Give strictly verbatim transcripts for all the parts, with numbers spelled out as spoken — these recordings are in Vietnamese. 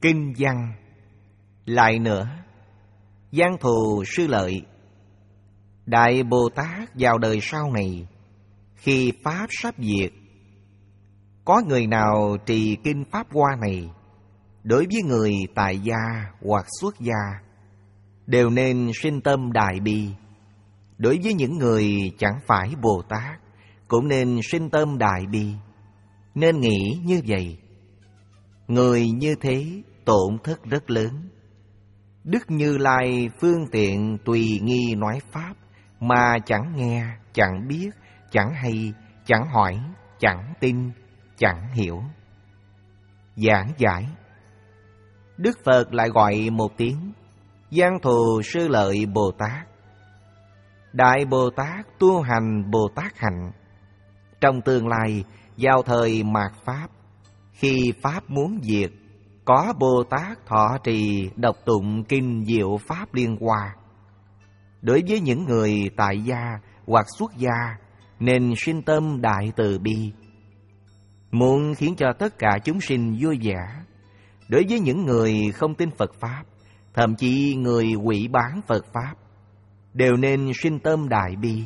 Kinh văn. Lại nữa, Giang Thù Sư Lợi, Đại Bồ Tát vào đời sau này, khi Pháp sắp diệt, có người nào trì kinh Pháp Hoa này, đối với người tại gia hoặc xuất gia, đều nên sinh tâm đại bi. Đối với những người chẳng phải Bồ Tát, cũng nên sinh tâm đại bi. Nên nghĩ như vậy. Người như thế tổn thất rất lớn. Đức Như Lai phương tiện tùy nghi nói Pháp, mà chẳng nghe, chẳng biết, chẳng hay, chẳng hỏi, chẳng tin, chẳng hiểu. Giảng giải. Đức Phật lại gọi một tiếng Giang Thù Sư Lợi Bồ Tát. Đại Bồ Tát tu hành Bồ Tát hạnh. Trong tương lai, vào thời mạt Pháp, khi Pháp muốn diệt, có Bồ Tát thọ trì đọc tụng kinh Diệu Pháp Liên Hoa. Đối với những người tại gia hoặc xuất gia, nên sinh tâm đại từ bi, muốn khiến cho tất cả chúng sinh vui vẻ. Đối với những người không tin Phật Pháp, thậm chí người hủy bán Phật Pháp, đều nên sinh tâm đại bi.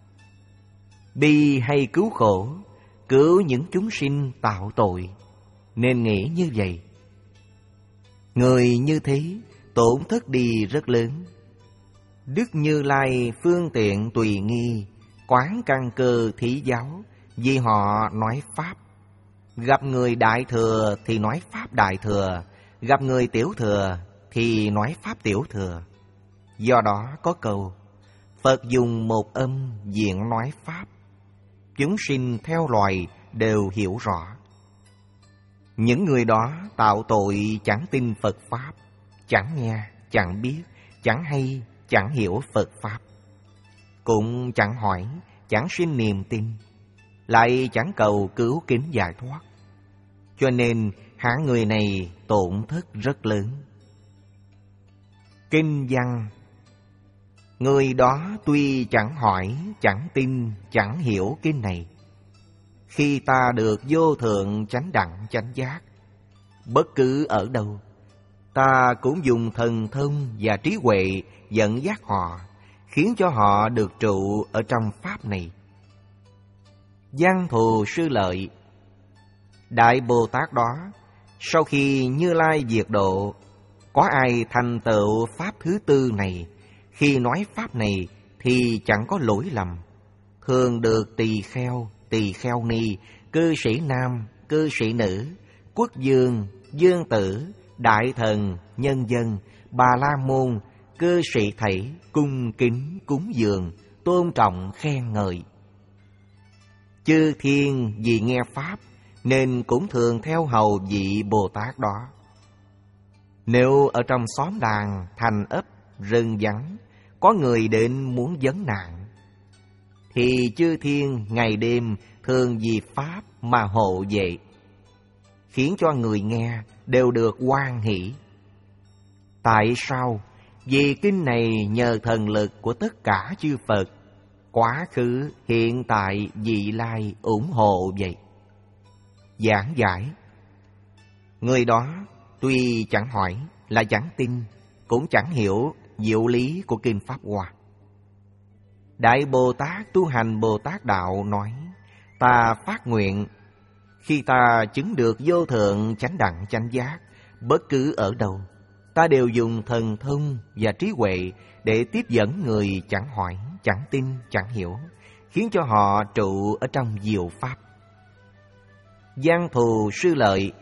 Bi hay cứu khổ, cứu những chúng sinh tạo tội, nên nghĩ như vậy. Người như thế tổn thất đi rất lớn. Đức Như Lai phương tiện tùy nghi, quán căn cơ thí giáo, vì họ nói Pháp. Gặp người đại thừa thì nói Pháp đại thừa, gặp người tiểu thừa thì nói Pháp tiểu thừa. Do đó có câu, Phật dùng một âm diện nói Pháp, chúng sinh theo loài đều hiểu rõ. Những người đó tạo tội chẳng tin Phật Pháp, chẳng nghe, chẳng biết, chẳng hay, chẳng hiểu Phật Pháp, cũng chẳng hỏi, chẳng sinh niềm tin, lại chẳng cầu cứu kính giải thoát. Cho nên hạng người này tổn thất rất lớn. Kinh văn. Người đó tuy chẳng hỏi, chẳng tin, chẳng hiểu kinh này, khi ta được vô thượng chánh đẳng chánh giác, bất cứ ở đâu, ta cũng dùng thần thông và trí huệ dẫn dắt họ, khiến cho họ được trụ ở trong Pháp này. Giang Thù Sư Lợi, Đại Bồ Tát đó, sau khi Như Lai diệt độ, có ai thành tựu Pháp thứ tư này, khi nói Pháp này thì chẳng có lỗi lầm, thường được tỳ kheo, tỳ kheo ni, cư sĩ nam, cư sĩ nữ, quốc vương, vương tử, đại thần, nhân dân, bà la môn, cư sĩ thảy, cung kính, cúng dường, tôn trọng, khen ngợi. Chư thiên vì nghe Pháp, nên cũng thường theo hầu vị Bồ Tát đó. Nếu ở trong xóm làng, thành ấp, rừng vắng, có người đến muốn vấn nạn, thì chư thiên ngày đêm thường vì Pháp mà hộ vệ, khiến cho người nghe đều được hoan hỷ. Tại sao? Vì kinh này nhờ thần lực của tất cả chư Phật, quá khứ, hiện tại, vị lai ủng hộ vậy. Giảng giải. Người đó tuy chẳng hỏi, là chẳng tin, cũng chẳng hiểu diệu lý của kinh Pháp Hoa. Đại Bồ Tát tu hành Bồ Tát đạo nói, ta phát nguyện, khi ta chứng được vô thượng chánh đẳng chánh giác, bất cứ ở đâu, ta đều dùng thần thông và trí huệ để tiếp dẫn người chẳng hỏi, chẳng tin, chẳng hiểu, khiến cho họ trụ ở trong diệu Pháp. Giang Thù Sư Lợi,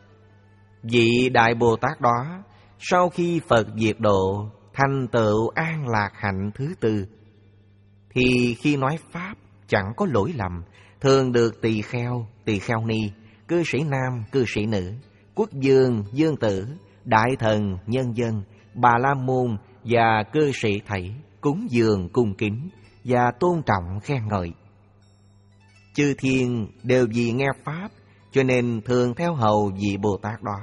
vị Đại Bồ Tát đó, sau khi Phật diệt độ, thành tựu an lạc hạnh thứ tư, thì khi nói Pháp chẳng có lỗi lầm, thường được tỳ kheo, tỳ kheo ni, cư sĩ nam, cư sĩ nữ, quốc vương, vương tử, đại thần, nhân dân, bà la môn và cư sĩ thảy cúng dường cung kính và tôn trọng khen ngợi. Chư thiên đều vì nghe Pháp, cho nên thường theo hầu vị Bồ Tát đó.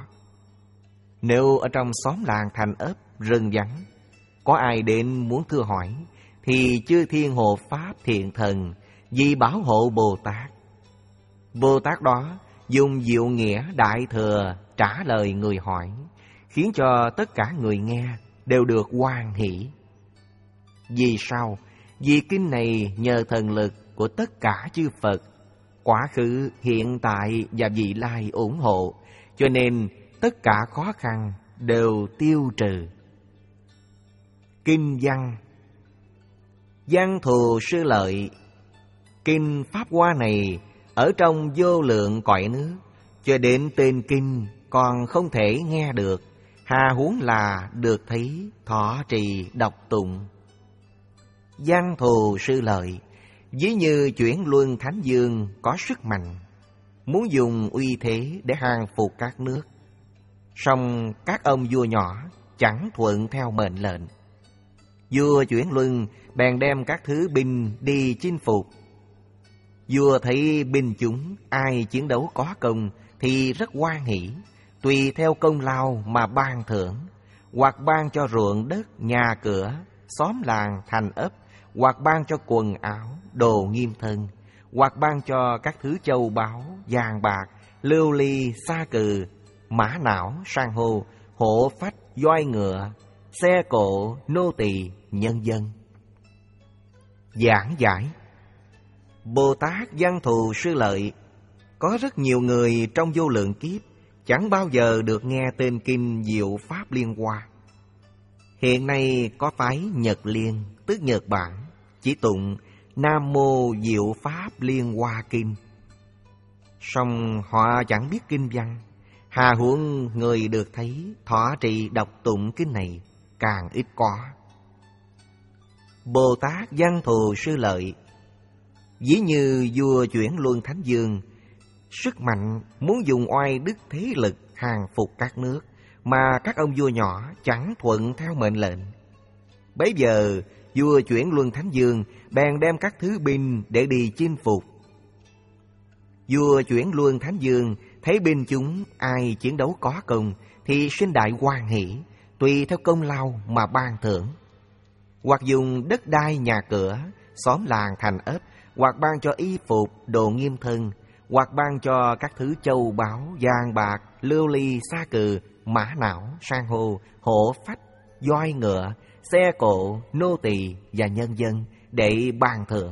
Nếu ở trong xóm làng thành ấp, rừng vắng, có ai đến muốn thưa hỏi, thì chư thiên hộ Pháp thiện thần vì bảo hộ Bồ Tát. Bồ Tát đó dùng diệu nghĩa đại thừa trả lời người hỏi, khiến cho tất cả người nghe đều được hoan hỷ. Vì sao? Vì kinh này nhờ thần lực của tất cả chư Phật, quá khứ, hiện tại và vị lai ủng hộ, cho nên tất cả khó khăn đều tiêu trừ. Kinh văn. Văn thù sư lợi. Kinh Pháp Hoa này ở trong vô lượng cõi nước, cho đến tên kinh còn không thể nghe được, hà huống là được thấy, thọ trì, đọc tụng. Văn thù sư lợi, ví như chuyển luân thánh dương có sức mạnh, muốn dùng uy thế để hàng phục các nước. Song các ông vua nhỏ chẳng thuận theo mệnh lệnh. Vua chuyển luân bèn đem các thứ binh đi chinh phục. Vua thấy binh chúng ai chiến đấu có công thì rất hoan hỷ, tùy theo công lao mà ban thưởng, hoặc ban cho ruộng đất, nhà cửa, xóm làng, thành ấp, hoặc ban cho quần áo, đồ nghiêm thân, hoặc ban cho các thứ châu báu, vàng bạc, lưu ly, sa cừ, mã não, san hô, hổ phách, voi ngựa, xe cộ, nô tỳ, nhân dân. Giảng giải. Bồ Tát Văn Thù Sư Lợi, có rất nhiều người trong vô lượng kiếp chẳng bao giờ được nghe tên kinh Diệu Pháp Liên Hoa. Hiện nay có phái Nhật Liên, tức Nhật Bản, chỉ tụng Nam Mô Diệu Pháp Liên Hoa Kinh. Song họ chẳng biết kinh văn, hà huống người được thấy, thọ trì, đọc tụng kinh này càng ít có. Bồ Tát Văn Thù Sư Lợi, ví như vua chuyển luân thánh dương, sức mạnh muốn dùng oai đức thế lực hàng phục các nước, mà các ông vua nhỏ chẳng thuận theo mệnh lệnh. Bấy giờ vua chuyển luân thánh dương bèn đem các thứ binh để đi chinh phục. Vua chuyển luân thánh dương thấy binh chúng ai chiến đấu có công thì sinh đại hoan hỷ, tùy theo công lao mà ban thưởng, hoặc dùng đất đai nhà cửa, xóm làng thành ấp, hoặc ban cho y phục, đồ nghiêm thân, hoặc ban cho các thứ châu báu, vàng bạc, lưu ly, sa cừ, mã não, san hô, hổ phách, voi ngựa, xe cộ, nô tỳ và nhân dân để ban thưởng.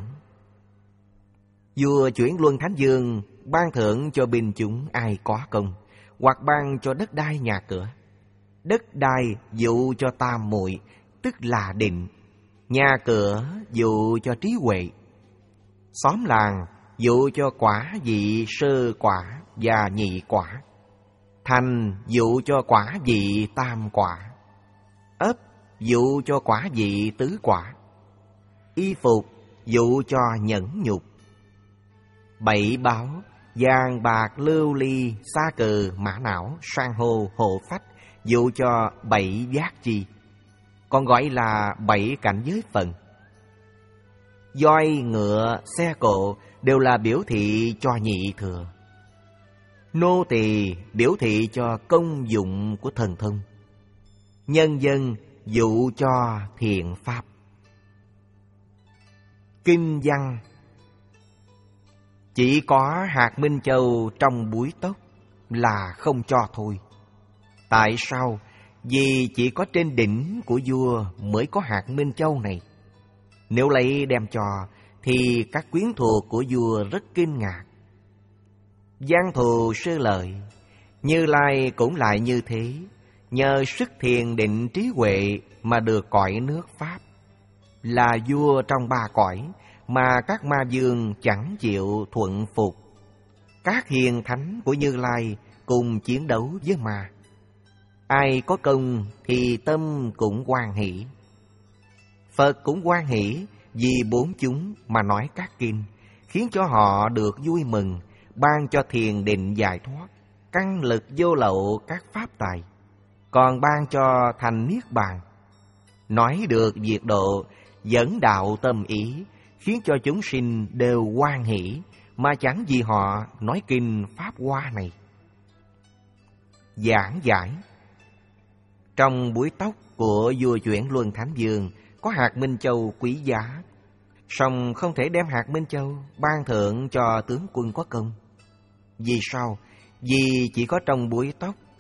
Vua chuyển luân thánh dương ban thưởng cho binh chúng ai có công, hoặc ban cho đất đai nhà cửa. Đất đai dụ cho tam muội, tức là định. Nhà cửa dụ cho trí huệ. Xóm làng dụ cho quả vị, sơ quả và nhị quả. Thành dụ cho quả vị, tam quả. Ấp dụ cho quả vị, tứ quả. Y phục dụ cho nhẫn nhục. Bảy báo, vàng bạc, lưu ly, sa cừ, mã não, san hô, hộ phách dụ cho bảy giác chi, còn gọi là bảy cảnh giới phần. Voi, ngựa, xe cộ đều là biểu thị cho nhị thừa. Nô tỳ biểu thị cho công dụng của thần thông. Nhân dân dụ cho thiện pháp. Kinh văn. Chỉ có hạt minh châu trong búi tóc là không cho thôi. Tại sao? Vì chỉ có trên đỉnh của vua mới có hạt minh châu này. Nếu lấy đem cho thì các quyến thuộc của vua rất kinh ngạc. Văn Thù Sư Lợi, Như Lai cũng lại như thế, nhờ sức thiền định trí huệ mà được cõi nước Pháp. Là vua trong ba cõi mà các ma vương chẳng chịu thuận phục. Các hiền thánh của Như Lai cùng chiến đấu với ma. Ai có công thì tâm cũng hoan hỷ. Phật cũng hoan hỷ vì bốn chúng mà nói các kinh, khiến cho họ được vui mừng, ban cho thiền định giải thoát, căn lực vô lậu các pháp tài, còn ban cho thành niết bàn. Nói được diệt độ, dẫn đạo tâm ý, khiến cho chúng sinh đều hoan hỷ, mà chẳng vì họ nói kinh Pháp Hoa này. Giảng giải. Trong búi tóc của vua chuyển luân thánh dương có hạt minh châu quý giá, song không thể đem hạt minh châu ban thưởng cho tướng quân có công. Vì sao? Vì chỉ có trong búi tóc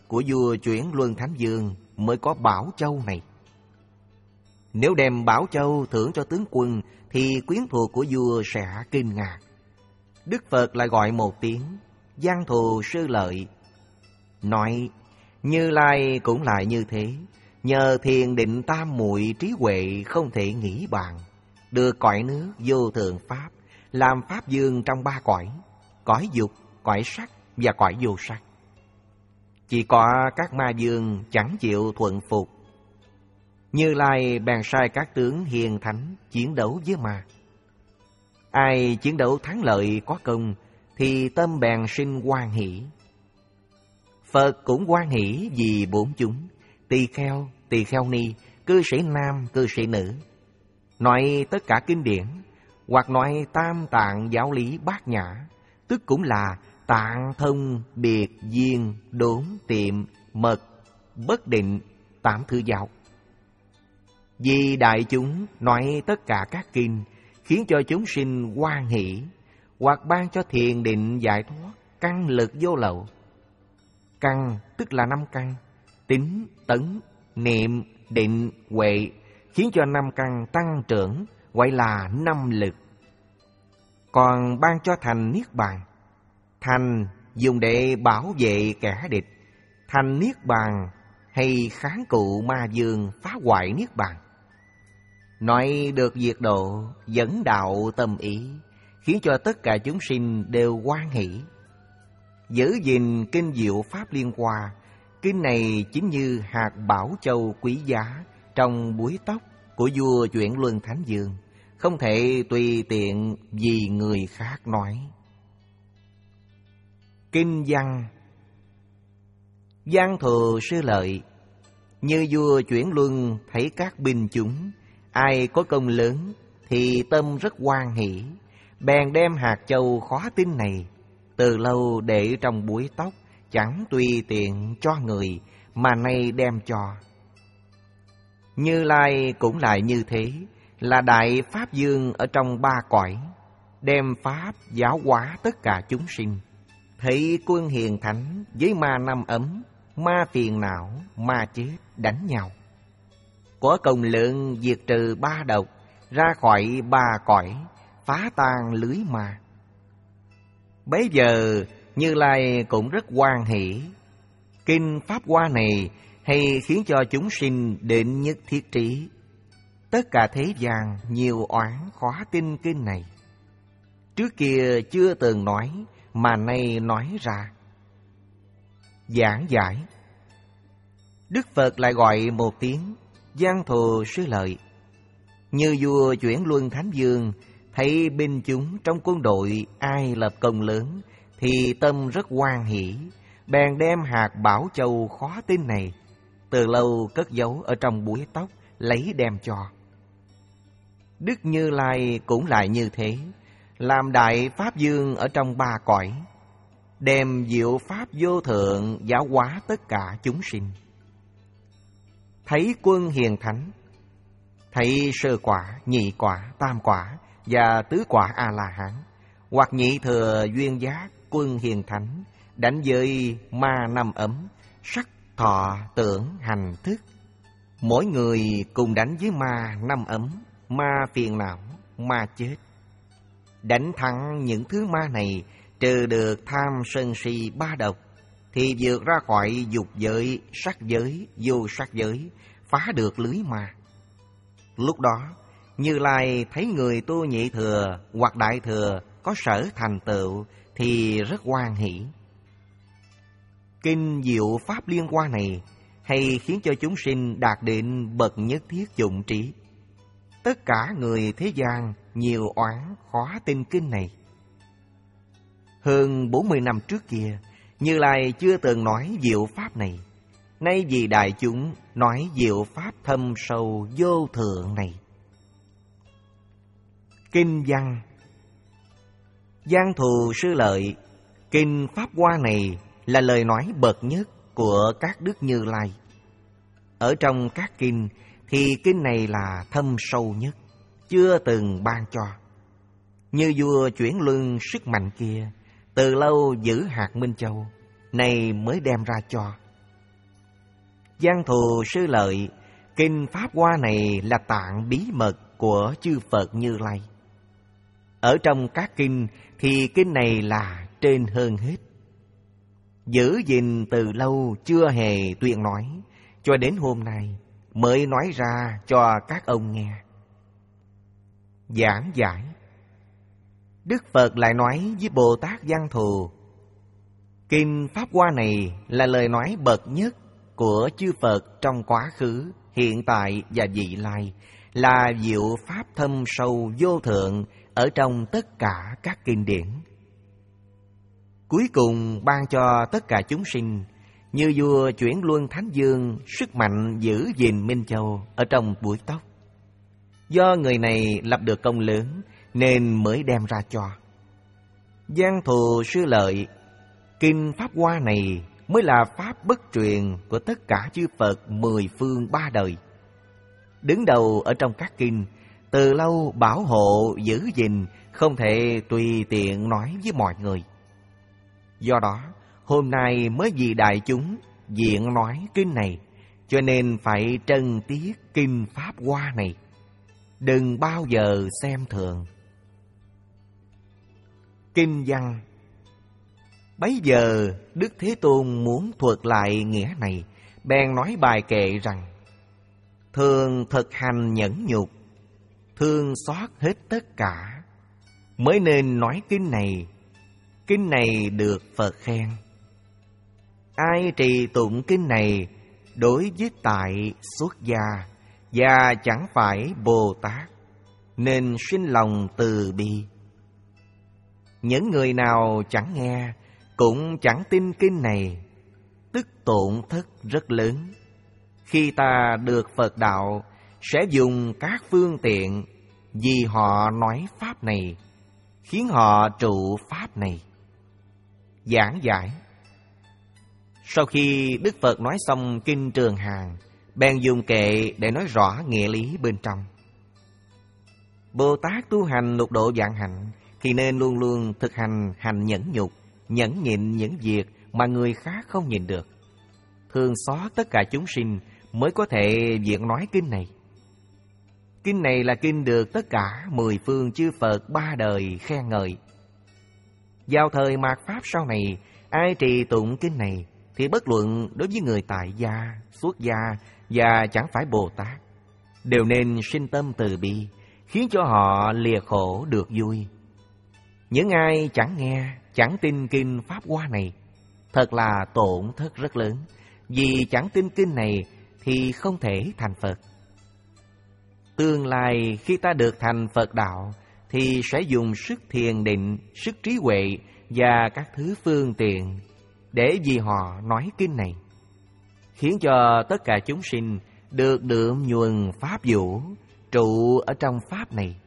của vua Chuyển Luân Thánh Vương mới có Bảo Châu này. Nếu đem Bảo Châu thưởng cho tướng quân thì quyến thuộc của vua sẽ kinh ngạc. Đức Phật lại gọi một tiếng Giang Thù Sư Lợi, nói Như Lai cũng lại như thế, nhờ thiền định tam muội trí huệ không thể nghĩ bàn, được cõi nước vô thượng pháp, làm pháp vương trong ba cõi, cõi dục, cõi sắc và cõi vô sắc. Chỉ có các ma vương chẳng chịu thuận phục. Như Lai bèn sai các tướng hiền thánh chiến đấu với ma. Ai chiến đấu thắng lợi có công thì tâm bèn sinh hoan hỷ. Phật cũng hoan hỷ vì bốn chúng, tỳ kheo, tỳ kheo ni, cư sĩ nam, cư sĩ nữ, nói tất cả kinh điển, hoặc nói tam tạng giáo lý bát nhã, tức cũng là tạng thông, biệt, duyên, đốn, tiệm, mật, bất định, tám thứ giáo. Vì đại chúng nói tất cả các kinh, khiến cho chúng sinh hoan hỷ, hoặc ban cho thiền định giải thoát, căn lực vô lậu. Căn tức là năm căn, tín, tấn, niệm, định, huệ, khiến cho năm căn tăng trưởng, gọi là năm lực. Còn ban cho thành niết bàn. Thành dùng để bảo vệ kẻ địch, thành niết bàn hay kháng cự ma vương phá hoại niết bàn. Nói được diệt độ, dẫn đạo tâm ý, khiến cho tất cả chúng sinh đều hoan hỷ. Giữ gìn kinh diệu pháp liên hoa, kinh này chính như hạt bảo châu quý giá trong búi tóc của vua Chuyển Luân Thánh Vương, không thể tùy tiện vì người khác nói. Kinh văn. Giang Thù Sư Lợi, như vua Chuyển Luân thấy các binh chúng, ai có công lớn thì tâm rất hoan hỷ, bèn đem hạt châu khó tin này từ lâu để trong búi tóc, chẳng tùy tiện cho người, mà nay đem cho. Như Lai cũng lại như thế, là đại pháp vương ở trong ba cõi, đem pháp giáo hóa tất cả chúng sinh. Thấy quân hiền thánh với ma năm ấm, ma phiền não, ma chết đánh nhau, có công lượng diệt trừ ba độc, ra khỏi ba cõi, phá tan lưới ma. Bấy giờ Như Lai cũng rất hoan hỷ. Kinh pháp hoa này hay khiến cho chúng sinh định nhất thiết trí. Tất cả thế gian nhiều oán khó tin kinh này. Trước kia chưa từng nói, mà nay nói ra. Giảng giải. Đức Phật lại gọi một tiếng Giang Thù Sư Lợi. Như vua Chuyển Luân Thánh Vương thấy binh chúng trong quân đội ai lập công lớn thì tâm rất hoan hỷ, bèn đem hạt bảo châu khó tin này từ lâu cất giấu ở trong búi tóc, lấy đem cho. Đức Như Lai cũng lại như thế, làm đại pháp vương ở trong ba cõi, đem diệu pháp vô thượng giáo hóa tất cả chúng sinh. Thấy quân hiền thánh, thấy sơ quả, nhị quả, tam quả và tứ quả A-la-hán, hoặc nhị thừa duyên giác quân hiền thánh, đánh với ma năm ấm, sắc, thọ, tưởng, hành, thức. Mỗi người cùng đánh với ma năm ấm, ma phiền não, ma chết. Đánh thắng những thứ ma này, trừ được tham sân si ba độc, thì vượt ra khỏi dục giới, sắc giới, vô sắc giới, phá được lưới ma. Lúc đó, Như Lai thấy người tu nhị thừa hoặc đại thừa có sở thành tựu thì rất hoan hỷ. Kinh diệu pháp liên hoa này hay khiến cho chúng sinh đạt đến bậc nhất thiết dụng trí. Tất cả người thế gian nhiều oán khó tin kinh này. Hơn bốn mươi năm trước kia, Như Lai chưa từng nói diệu pháp này. Nay vì đại chúng nói diệu pháp thâm sâu vô thượng này. Kinh văn. Giang Thù Sư Lợi, kinh pháp hoa này là lời nói bậc nhất của các đức Như Lai. Ở trong các kinh thì kinh này là thâm sâu nhất, chưa từng ban cho. Như vua Chuyển Luân sức mạnh kia, từ lâu giữ hạt Minh Châu, nay mới đem ra cho. Giang Thù Sư Lợi, kinh Pháp Hoa này là tạng bí mật của chư Phật Như Lai. Ở trong các kinh thì kinh này là trên hơn hết. Giữ gìn từ lâu chưa hề tuyên nói, cho đến hôm nay mới nói ra cho các ông nghe. Giảng giải. Đức Phật lại nói với Bồ Tát Văn Thù, kinh Pháp Hoa này là lời nói bậc nhất của chư Phật trong quá khứ, hiện tại và vị lai, là diệu pháp thâm sâu vô thượng ở trong tất cả các kinh điển. Cuối cùng ban cho tất cả chúng sinh, như vua Chuyển Luân Thánh Dương sức mạnh giữ gìn Minh Châu ở trong búi tóc. Do người này lập được công lớn nên mới đem ra cho. Giang Thù Sư Lợi, kinh Pháp Hoa này mới là pháp bất truyền của tất cả chư Phật mười phương ba đời. Đứng đầu ở trong các kinh, từ lâu bảo hộ giữ gìn, không thể tùy tiện nói với mọi người. Do đó, hôm nay mới vì đại chúng diện nói kinh này, cho nên phải trân tiếc kinh Pháp Hoa này. Đừng bao giờ xem thường. Kinh văn. Bấy giờ Đức Thế Tôn muốn thuật lại nghĩa này, bèn nói bài kệ rằng: thường thực hành nhẫn nhục, thương xót hết tất cả, mới nên nói kinh này. Kinh này được Phật khen. Ai trì tụng kinh này đối với tại xuất gia và chẳng phải Bồ Tát, nên sinh lòng từ bi. Những người nào chẳng nghe cũng chẳng tin kinh này, tức tổn thất rất lớn. Khi ta được Phật đạo, sẽ dùng các phương tiện vì họ nói pháp này, khiến họ trụ pháp này. Giảng giải. Sau khi Đức Phật nói xong kinh Trường Hàng, bèn dùng kệ để nói rõ nghĩa lý bên trong. Bồ Tát tu hành lục độ vạn hạnh thì nên luôn luôn thực hành hành nhẫn nhục, nhẫn nhịn những việc mà người khác không nhìn được, thương xót tất cả chúng sinh, mới có thể diễn nói kinh này. Kinh này là kinh được tất cả mười phương chư Phật ba đời khen ngợi. Vào thời mạt Pháp sau này, ai trì tụng kinh này thì bất luận đối với người tại gia, xuất gia và chẳng phải Bồ Tát, đều nên sinh tâm từ bi, khiến cho họ lìa khổ được vui. Những ai chẳng nghe, chẳng tin kinh Pháp Hoa này, thật là tổn thất rất lớn, vì chẳng tin kinh này thì không thể thành Phật. Tương lai khi ta được thành Phật đạo thì sẽ dùng sức thiền định, sức trí huệ và các thứ phương tiện để vì họ nói kinh này, khiến cho tất cả chúng sinh được đượm nhuần pháp vũ, trụ ở trong pháp này.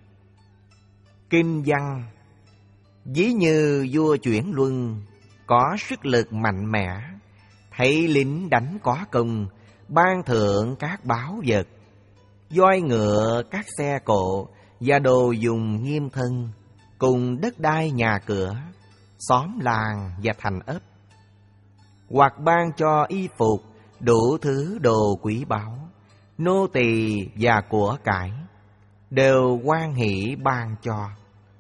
Kinh văn. Ví như vua Chuyển Luân có sức lực mạnh mẽ, thấy lính đánh có công, ban thưởng các báu vật, voi ngựa, các xe cộ và đồ dùng nghiêm thân, cùng đất đai nhà cửa, xóm làng và thành ấp, hoặc ban cho y phục, đủ thứ đồ quý báu, nô tỳ và của cải, đều hoan hỷ ban cho.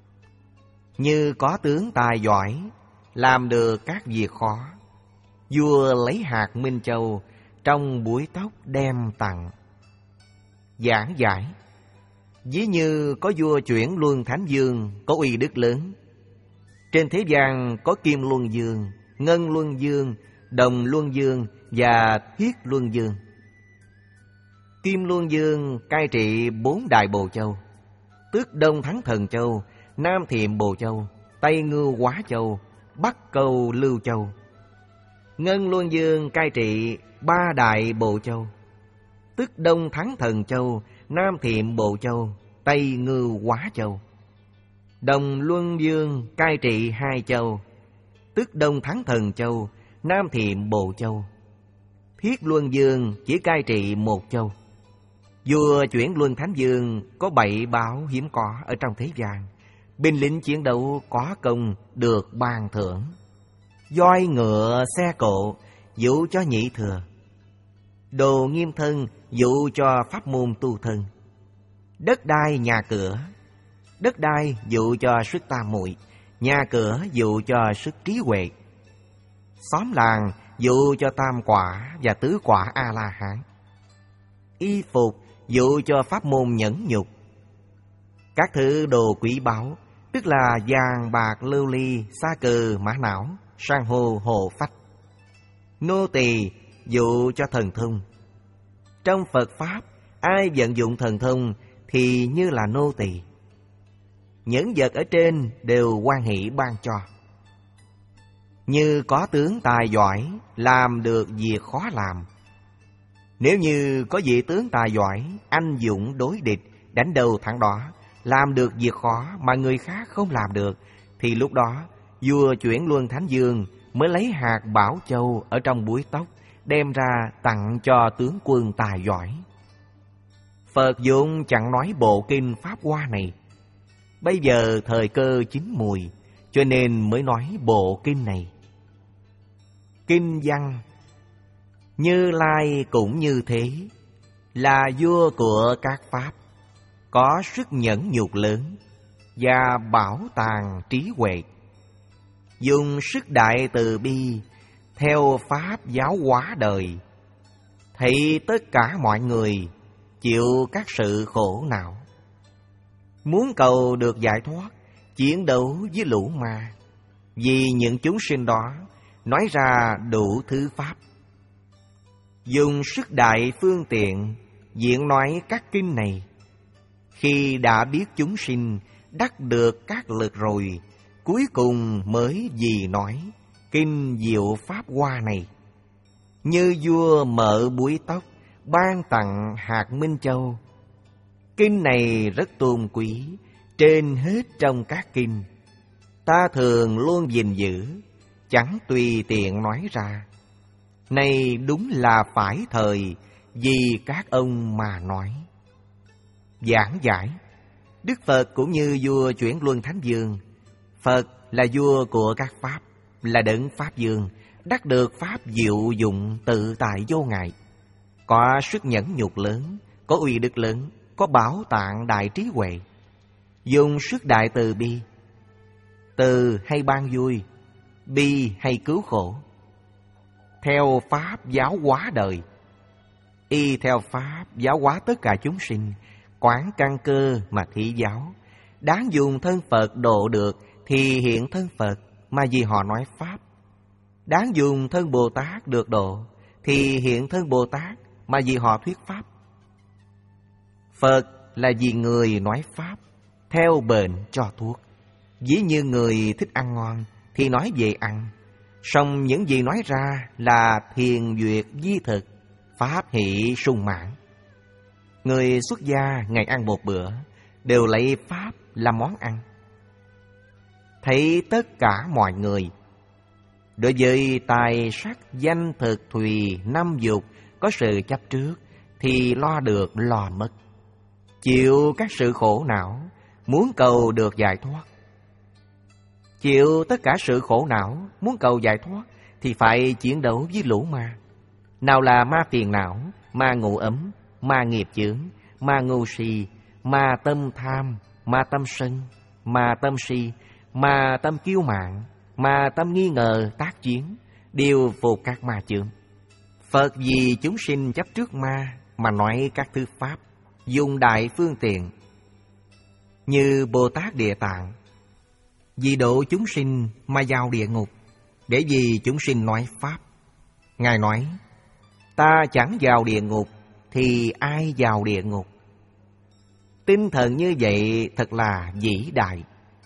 Như có tướng tài giỏi, làm được các việc khó, vua lấy hạt Minh Châu trong búi tóc đem tặng. Giảng giải. Ví như có vua Chuyển Luân Thánh Dương có uy đức lớn. Trên thế gian có Kim Luân Dương, Ngân Luân Dương, Đồng Luân Dương và Thiết Luân Dương. Kim Luân Dương cai trị bốn đại Bồ Châu, tức Đông Thắng Thần Châu, Nam Thiệm Bồ Châu, Tây Ngưu Hóa Châu, Bắc Câu Lưu Châu. Ngân Luân Dương cai trị ba đại Bồ Châu, tức Đông Thắng Thần Châu, Nam Thiệm Bồ Châu, Tây Ngưu Hóa Châu. Đồng Luân Dương cai trị hai châu, tức Đông Thắng Thần Châu, Nam Thiệm Bồ Châu. Thiết Luân Dương chỉ cai trị một châu. Vua Chuyển Luân Thánh Dương có bảy báo hiếm có ở trong thế gian. Binh lính chiến đấu có công được ban thưởng, voi ngựa xe cộ dụ cho nhị thừa. Đồ Nghiêm thân dụ cho pháp môn tu thân. Đất đai nhà cửa. Đất đai dụ cho sức tam muội, nhà cửa dụ cho sức trí huệ. Xóm làng dụ cho tam quả và tứ quả A-la-hán. Y phục dụ cho pháp môn nhẫn nhục. Các thứ đồ quý báu, tức là vàng, bạc, lưu ly, sa cừ, mã não, san hô, hồ phách. Nô tỳ dụ cho thần thông. Trong Phật Pháp, ai vận dụng thần thông thì như là nô tỳ. Những vật ở trên đều hoan hỷ ban cho. Như có tướng tài giỏi, làm được việc khó làm. Nếu như có vị tướng tài giỏi, anh dũng đối địch, đánh đầu thẳng đỏ, làm được việc khó mà người khác không làm được, thì lúc đó vua Chuyển Luân Thánh Vương mới lấy hạt bảo châu ở trong búi tóc, đem ra tặng cho tướng quân tài giỏi. Phật dụng chẳng nói bộ kinh Pháp Hoa này. Bây giờ thời cơ chín mùi, cho nên mới nói bộ kinh này. Kinh văn Như Lai cũng như thế, là vua của các Pháp, có sức nhẫn nhục lớn và bảo tàng trí huệ. Dùng sức đại từ bi, theo Pháp giáo hóa đời, thấy tất cả mọi người chịu các sự khổ não. Muốn cầu được giải thoát, chiến đấu với lũ ma. Vì những chúng sinh đó nói ra đủ thứ pháp. Dùng sức đại phương tiện diễn nói các kinh này. Khi đã biết chúng sinh đắc được các lực rồi, cuối cùng mới vì nói kinh diệu Pháp Hoa này. Như vua mở búi tóc, ban tặng hạt Minh Châu. Kinh này rất tôn quý, trên hết trong các kinh. Ta thường luôn gìn giữ, chẳng tùy tiện nói ra. Này đúng là phải thời, vì các ông mà nói. Giảng giải Đức Phật cũng như vua Chuyển Luân Thánh Vương. Phật là vua của các Pháp, là đấng Pháp Vương, đắc được Pháp diệu dụng tự tại vô ngại. Có sức nhẫn nhục lớn, có uy đức lớn, có bảo tạng đại trí huệ. Dùng sức đại từ bi. Từ hay ban vui, bi hay cứu khổ. Theo Pháp giáo hóa đời. Y theo Pháp giáo hóa tất cả chúng sinh, quán căn cơ mà thị giáo. Đáng dùng thân Phật độ được thì hiện thân Phật, mà vì họ nói Pháp. Đáng dùng thân Bồ Tát được độ thì hiện thân Bồ Tát, mà vì họ thuyết Pháp. Phật là vì người nói Pháp, theo bệnh cho thuốc. Ví như người thích ăn ngon thì nói về ăn, song những gì nói ra là thiền duyệt di thực, Pháp hỷ sung mãn. Người xuất gia ngày ăn một bữa đều lấy Pháp làm món ăn. Thấy tất cả mọi người đối với tài sắc danh thực thùy năm dục có sự chấp trước thì lo được lo mất, chịu các sự khổ não, muốn cầu được giải thoát. Chịu tất cả sự khổ não, muốn cầu giải thoát thì phải chiến đấu với lũ ma. Nào là ma phiền não, ma ngủ ấm, ma nghiệp chướng, ma ngu si, ma tâm tham, ma tâm sân, ma tâm si, ma tâm kiêu mạn, ma tâm nghi ngờ tác chiến, đều phục các ma chướng. Phật vì chúng sinh chấp trước ma mà nói các thứ pháp, dùng đại phương tiện. Như Bồ Tát Địa Tạng, vì độ chúng sinh mà vào địa ngục, để vì chúng sinh nói Pháp. Ngài nói, ta chẳng vào địa ngục, thì ai vào địa ngục? Tinh thần như vậy thật là vĩ đại.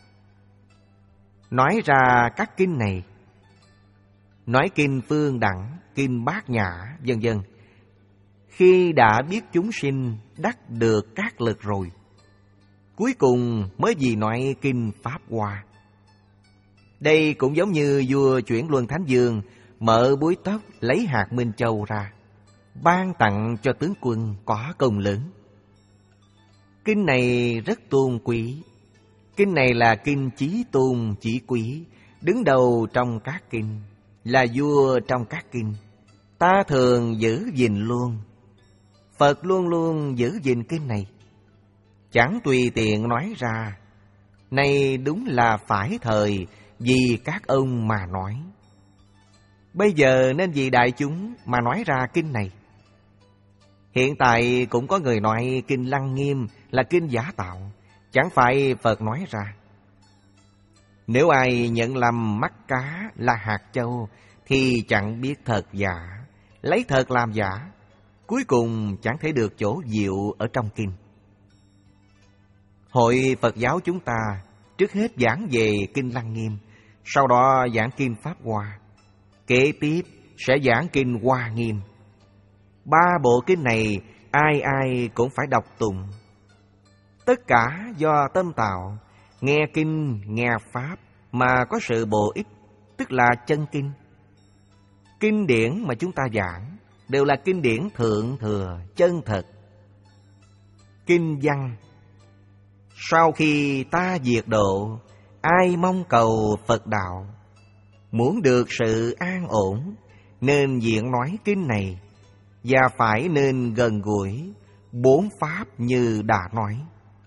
Nói ra các kinh này, nói kinh Phương Đẳng, kinh Bát Nhã, vân vân. Khi đã biết chúng sinh đắc được các lực rồi, cuối cùng mới vì nói kinh Pháp Hoa. Đây cũng giống như vua Chuyển Luân Thánh Vương mở búi tóc lấy hạt Minh Châu ra, ban tặng cho tướng quân có công lớn. Kinh này rất tôn quý. Kinh này là kinh chí tôn chỉ quý, đứng đầu trong các kinh, là vua trong các kinh. Ta thường giữ gìn luôn. Phật luôn luôn giữ gìn kinh này, chẳng tùy tiện nói ra. Này đúng là phải thời vì các ông mà nói. Bây giờ nên vì đại chúng mà nói ra kinh này. Hiện tại cũng có người nói kinh Lăng Nghiêm là kinh giả tạo, chẳng phải Phật nói ra. Nếu ai nhận lầm mắt cá là hạt châu thì chẳng biết thật giả, lấy thật làm giả, cuối cùng chẳng thể được chỗ diệu ở trong kinh. Hội Phật giáo chúng ta trước hết giảng về kinh Lăng Nghiêm, sau đó giảng kinh Pháp Hoa, kế tiếp sẽ giảng kinh Hoa Nghiêm. Ba bộ kinh này ai ai cũng phải đọc tụng. Tất cả do tâm tạo, nghe kinh, nghe Pháp mà có sự bổ ích, tức là chân kinh. Kinh điển mà chúng ta giảng đều là kinh điển thượng thừa, chân thật. Kinh văn: sau khi ta diệt độ, ai mong cầu Phật đạo, muốn được sự an ổn, nên diện nói kinh này, và phải nên gần gũi bốn pháp như đã nói.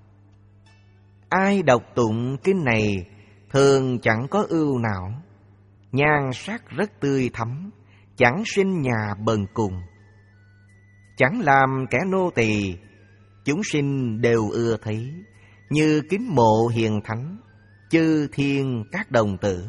Ai đọc tụng kinh này thường chẳng có ưu não, nhan sắc rất tươi thắm, chẳng sinh nhà bần cùng, chẳng làm kẻ nô tỳ, chúng sinh đều ưa thấy, như kính mộ hiền thánh, chư thiên các đồng tử.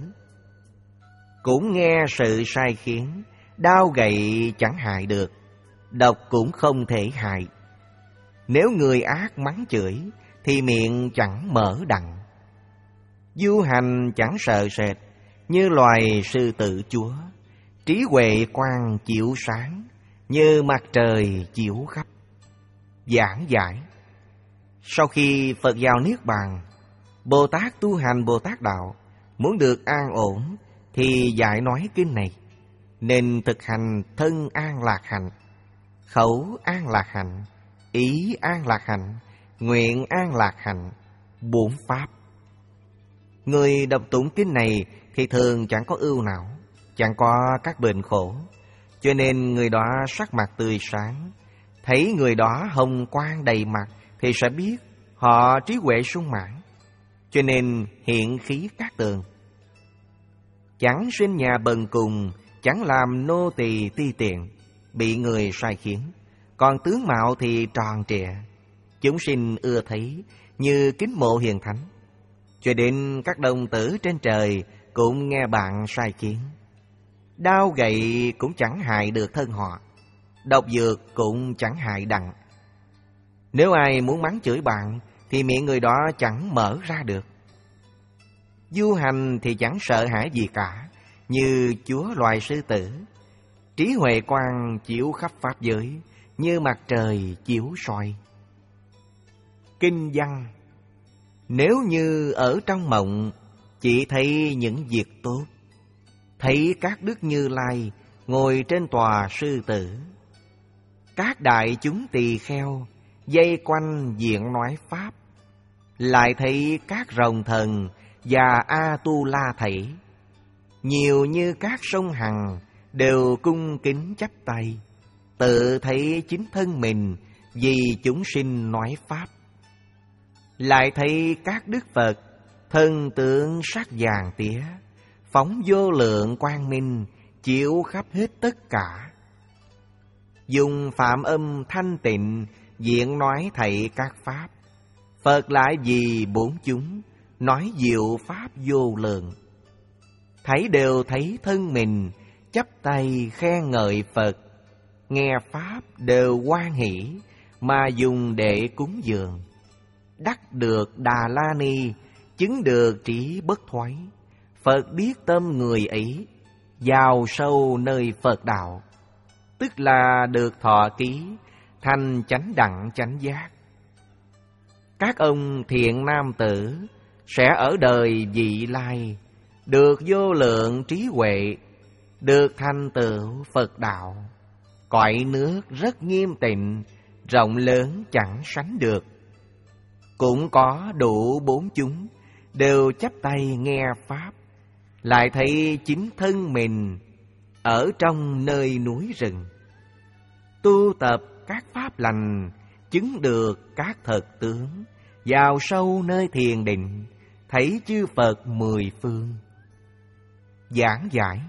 Cũng nghe sự sai khiến, đao gậy chẳng hại được, độc cũng không thể hại. Nếu người ác mắng chửi thì miệng chẳng mở đặng. Du hành chẳng sợ sệt, như loài sư tử chúa, trí huệ quang chiếu sáng, như mặt trời chiếu khắp. Giảng giải: sau khi Phật vào Niết Bàn, Bồ Tát tu hành Bồ Tát đạo, muốn được an ổn thì dạy nói kinh này, nên thực hành thân an lạc hạnh, khẩu an lạc hạnh, ý an lạc hạnh, nguyện an lạc hạnh, bốn pháp. Người đọc tụng kinh này thì thường chẳng có ưu não, chẳng có các bệnh khổ, cho nên người đó sắc mặt tươi sáng. Thấy người đó hồng quang đầy mặt thì sẽ biết họ trí huệ sung mãn, cho nên hiện khí cát tường. Chẳng sinh nhà bần cùng, chẳng làm nô tỳ ti tiện, bị người sai khiến, còn tướng mạo thì tròn trịa, chúng sinh ưa thấy, như kính mộ hiền thánh. Cho đến các đồng tử trên trời cũng nghe bạn sai khiến. Đao gậy cũng chẳng hại được thân họ, độc dược cũng chẳng hại đặng. Nếu ai muốn mắng chửi bạn thì miệng người đó chẳng mở ra được. Du hành thì chẳng sợ hãi gì cả, như chúa loài sư tử, trí huệ quang chiếu khắp pháp giới, như mặt trời chiếu soi. Kinh văn: nếu như ở trong mộng chỉ thấy những việc tốt, thấy các đức Như Lai ngồi trên tòa sư tử, các đại chúng tỳ kheo dây quanh diện nói pháp, lại thấy các rồng thần và A Tu La Thảy, nhiều như các sông Hằng đều cung kính chắp tay, tự thấy chính thân mình vì chúng sinh nói pháp. Lại thấy các đức Phật thân tượng sắc vàng tía, phóng vô lượng quang minh, chiếu khắp hết tất cả. Dùng phạm âm thanh tịnh diện nói thảy các pháp, Phật lại vì bốn chúng nói diệu pháp vô lượng. Thấy đều thấy thân mình chắp tay khen ngợi Phật, nghe pháp đều hoan hỷ mà dùng để cúng dường. Đắc được Đà La Ni, chứng được trí bất thoái. Phật biết tâm người ấy, vào sâu nơi Phật đạo, tức là được thọ ký, thành chánh đẳng chánh giác. Các ông thiện nam tử sẽ ở đời vị lai, được vô lượng trí huệ, được thành tựu Phật đạo. Cõi nước rất nghiêm tịnh, rộng lớn chẳng sánh được. Cũng có đủ bốn chúng đều chắp tay nghe pháp, lại thấy chính thân mình ở trong nơi núi rừng, tu tập các pháp lành, chứng được các thật tướng, vào sâu nơi thiền định, thấy chư Phật mười phương. Giảng giải: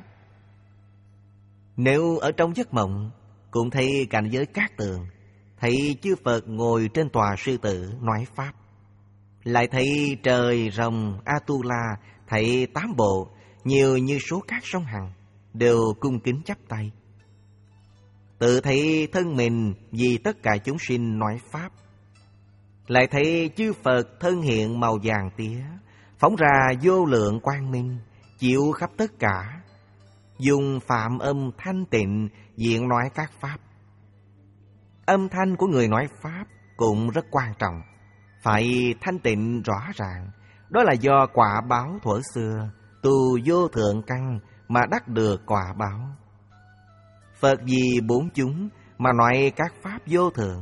nếu ở trong giấc mộng cũng thấy cảnh giới cát tường, thấy chư Phật ngồi trên tòa sư tử nói pháp, lại thấy trời rồng Atula, thấy tám bộ nhiều như số cát sông Hằng, đều cung kính chắp tay. Tự thấy thân mình vì tất cả chúng sinh nói pháp, lại thấy chư Phật thân hiện màu vàng tía, phóng ra vô lượng quang minh, chiếu khắp tất cả, dùng phạm âm thanh tịnh diễn nói các pháp. Âm thanh của người nói pháp cũng rất quan trọng, phải thanh tịnh rõ ràng. Đó là do quả báo thuở xưa tu vô thượng căn mà đắc được quả báo. Phật vì bốn chúng mà nói các pháp vô thượng.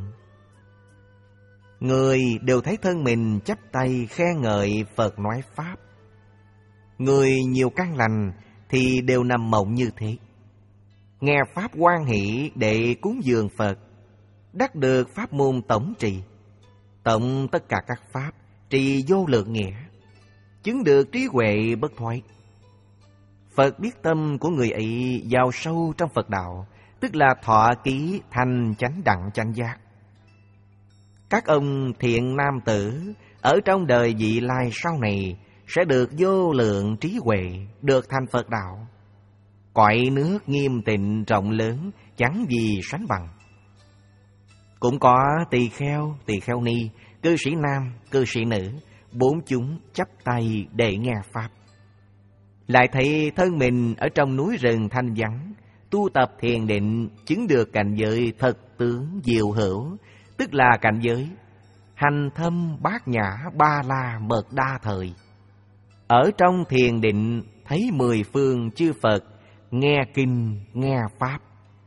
Người đều thấy thân mình chắp tay khen ngợi Phật nói pháp. Người nhiều căn lành thì đều nằm mộng như thế, nghe pháp hoan hỷ để cúng dường Phật, đắc được pháp môn tổng trì. Tổng tất cả các pháp trì vô lượng nghĩa, chứng được trí huệ bất thoái. Phật biết tâm của người ấy vào sâu trong Phật đạo, tức là thọ ký thành chánh đẳng chánh giác. Các ông thiện nam tử ở trong đời vị lai sau này sẽ được vô lượng trí huệ, được thành Phật đạo. Cõi nước nghiêm tịnh rộng lớn, chẳng gì sánh bằng. Cũng có tỳ kheo, tỳ kheo ni, cư sĩ nam, cư sĩ nữ, bốn chúng chắp tay để nghe pháp. Lại thấy thân mình ở trong núi rừng thanh vắng, tu tập thiền định, chứng được cảnh giới thật tướng diệu hữu, tức là cảnh giới hành thâm bát nhã ba la mật đa thời. Ở trong thiền định thấy mười phương chư Phật, nghe kinh nghe pháp.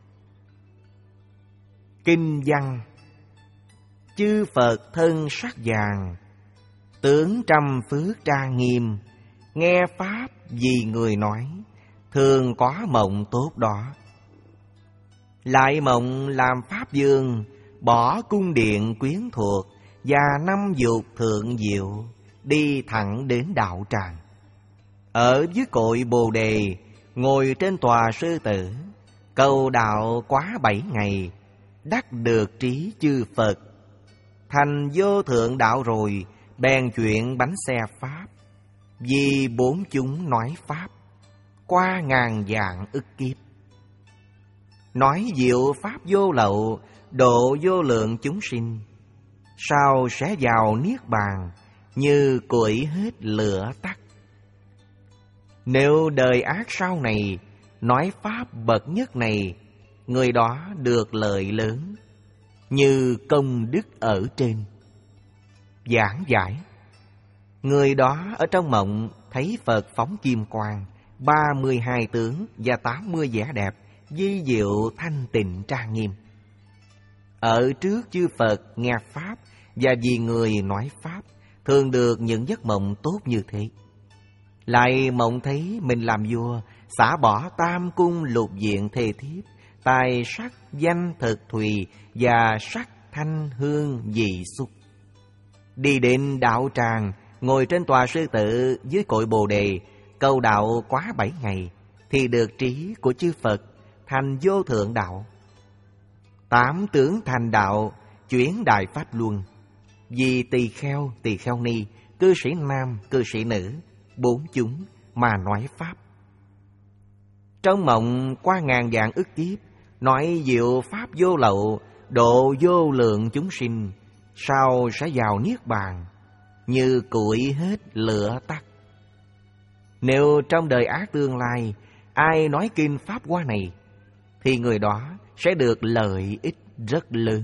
Kinh văn: chư Phật thân sắc vàng, tướng trăm phước trang nghiêm, nghe pháp vì người nói, thường có mộng tốt đó. Lại mộng làm pháp vương, bỏ cung điện quyến thuộc, và năm dục thượng diệu, đi thẳng đến đạo tràng. Ở dưới cội Bồ Đề, ngồi trên tòa sư tử, cầu đạo quá bảy ngày, đắc được trí chư Phật. Thành vô thượng đạo rồi, bèn chuyện bánh xe pháp, vì bốn chúng nói pháp, qua ngàn vạn ức kiếp. Nói diệu pháp vô lậu, độ vô lượng chúng sinh, sao sẽ vào niết bàn, như củi hết lửa tắt. Nếu đời ác sau này, nói pháp bậc nhất này, người đó được lợi lớn, như công đức ở trên. Giảng giải: người đó ở trong mộng thấy Phật phóng kim quang, ba mươi hai tướng và tám mươi vẻ đẹp, vi diệu thanh tịnh trang nghiêm. Ở trước chư Phật nghe pháp, và vì người nói pháp, thường được những giấc mộng tốt như thế. Lại mộng thấy mình làm vua, xả bỏ tam cung lục diện thề thiếp, tài sắc danh thực thùy và sắc thanh hương dị xúc. Đi đến đạo tràng, ngồi trên tòa sư tử dưới cội Bồ Đề, cầu đạo quá bảy ngày, thì được trí của chư Phật, thành vô thượng đạo. Tám tướng thành đạo, chuyển đại pháp luân, vì tỳ kheo, tỳ kheo ni, cư sĩ nam, cư sĩ nữ, bốn chúng mà nói pháp. Trong mộng qua ngàn vạn ức kiếp, nói diệu pháp vô lậu, độ vô lượng chúng sinh, sao sẽ vào niết bàn, như củi hết lửa tắt. Nếu trong đời ác tương lai, ai nói kinh pháp hoa này, thì người đó sẽ được lợi ích rất lớn.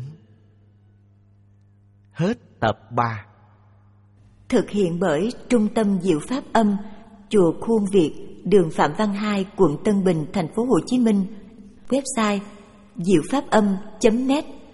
Hết tập ba. Thực hiện bởi Trung tâm Diệu Pháp Âm, Chùa Khuôn Việt, đường Phạm Văn Hai, quận Tân Bình, thành phố Hồ Chí Minh. Website diệu pháp âm chấm net.